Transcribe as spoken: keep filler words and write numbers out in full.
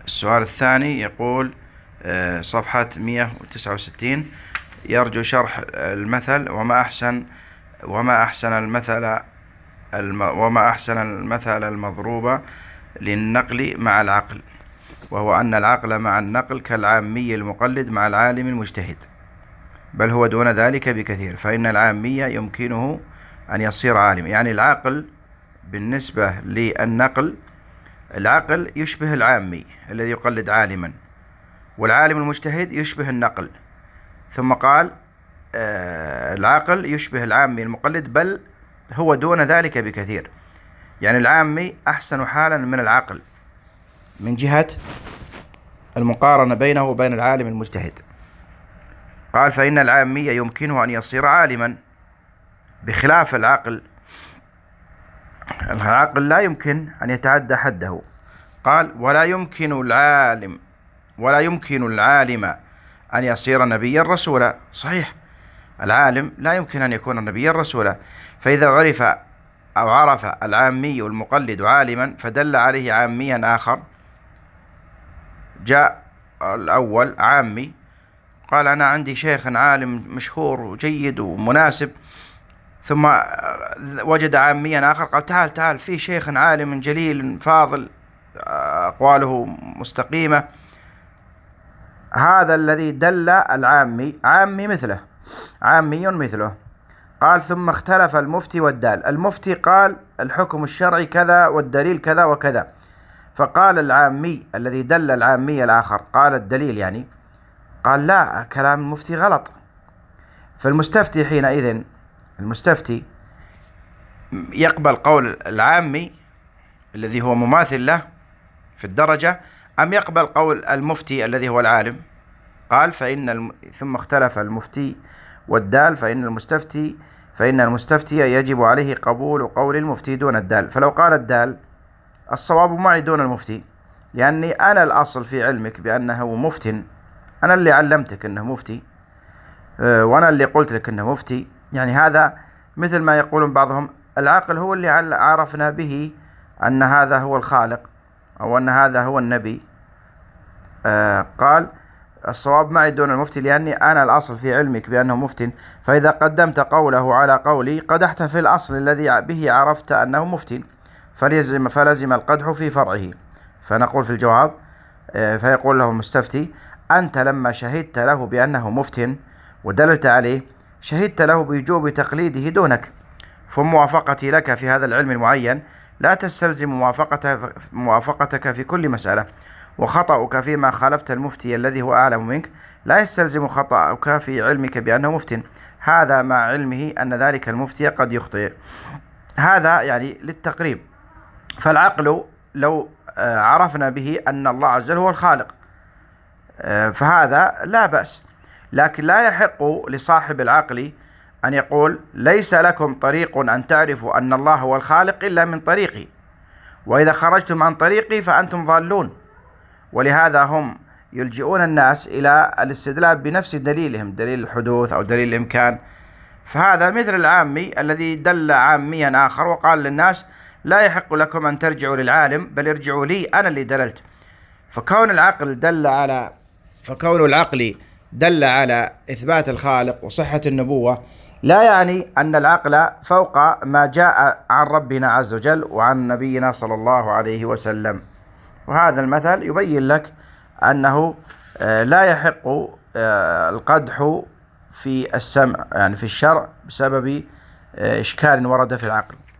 السؤال الثاني يقول صفحة مئة وتسعة وستين: يرجو شرح المثل وما أحسن وما أحسن المثل وما أحسن المثل المضروب للنقل مع العقل، وهو أن العقل مع النقل كالعامي المقلد مع العالم المجتهد، بل هو دون ذلك بكثير، فإن العامي يمكنه أن يصير عالم. يعني العقل بالنسبة للنقل، العقل يشبه العامي الذي يقلد عالما، والعالم المجتهد يشبه النقل. ثم قال آه العقل يشبه العامي المقلد، بل هو دون ذلك بكثير. يعني العامي أحسن حالا من العقل من جهة المقارنة بينه وبين العالم المجتهد. قال: فإن العامي يمكنه أن يصير عالما بخلاف العقل. العقل لا يمكن أن يتعدى حده. قال: ولا يمكن العالم ولا يمكن العالم أن يصير نبيا رسولا. صحيح، العالم لا يمكن أن يكون نبيا رسولا. فإذا عرف أو عرف العامي المقلد عالما فدل عليه عاميا آخر، جاء الأول عامي قال: أنا عندي شيخ عالم مشهور وجيد ومناسب، ثم وجد عاميا آخر قال: تعال تعال في شيخ عالم جليل فاضل أقواله مستقيمة. هذا الذي دل العامي عامي مثله عامي مثله. قال: ثم اختلف المفتي والدال. المفتي قال الحكم الشرعي كذا والدليل كذا وكذا، فقال العامي الذي دل العامي الآخر قال الدليل يعني قال لا، كلام المفتي غلط. فالمستفتي حينئذ المستفتي يقبل قول العامي الذي هو مماثل له في الدرجة، أم يقبل قول المفتي الذي هو العالم؟ قال: فإن الم... ثم اختلف المفتي والدال، فإن المستفتي فإن المستفتي يجب عليه قبول قول المفتي دون الدال. فلو قال الدال الصواب معي دون المفتي، لأني أنا الأصل في علمك بأنه مفتن، أنا اللي علمتك أنه مفتي، وأنا اللي قلت لك أنه مفتي. يعني هذا مثل ما يقولون بعضهم: العقل هو اللي عرفنا به أن هذا هو الخالق أو أن هذا هو النبي. آه قال: الصواب معي دون المفتي، لأني أنا الأصل في علمك بأنه مفتن، فإذا قدمت قوله على قولي قدحت في الأصل الذي به عرفت أنه مفتن، فلزم, فلزم القدح في فرعه. فنقول في الجواب آه فيقول له المستفتي: أنت لما شهدت له بأنه مفتن ودللت عليه شهدت له بوجوب تقليده دونك، فموافقتي لك في هذا العلم المعين لا تستلزم موافقتك في كل مسألة، وخطأك فيما خالفت المفتي الذي هو أعلم منك لا يستلزم خطأك في علمك بأنه مفتن، هذا مع علمه أن ذلك المفتي قد يخطئ. هذا يعني للتقريب. فالعقل لو عرفنا به أن الله عز وجل هو الخالق فهذا لا بأس، لكن لا يحق لصاحب العقل أن يقول: ليس لكم طريق أن تعرفوا أن الله هو الخالق إلا من طريقي، وإذا خرجتم عن طريقي فأنتم ضالون. ولهذا هم يلجئون الناس إلى الاستدلال بنفس دليلهم، دليل الحدوث أو دليل الإمكان. فهذا مثل العامي الذي دل عاميا آخر وقال للناس: لا يحق لكم أن ترجعوا للعالم بل ارجعوا لي أنا اللي دللت. فكون العقل دل على فكون العقل دل على إثبات الخالق وصحة النبوة لا يعني أن العقل فوق ما جاء عن ربنا عز وجل وعن نبينا صلى الله عليه وسلم. وهذا المثل يبين لك أنه لا يحق القدح في السمع يعني في الشرع بسبب إشكال ورد في العقل.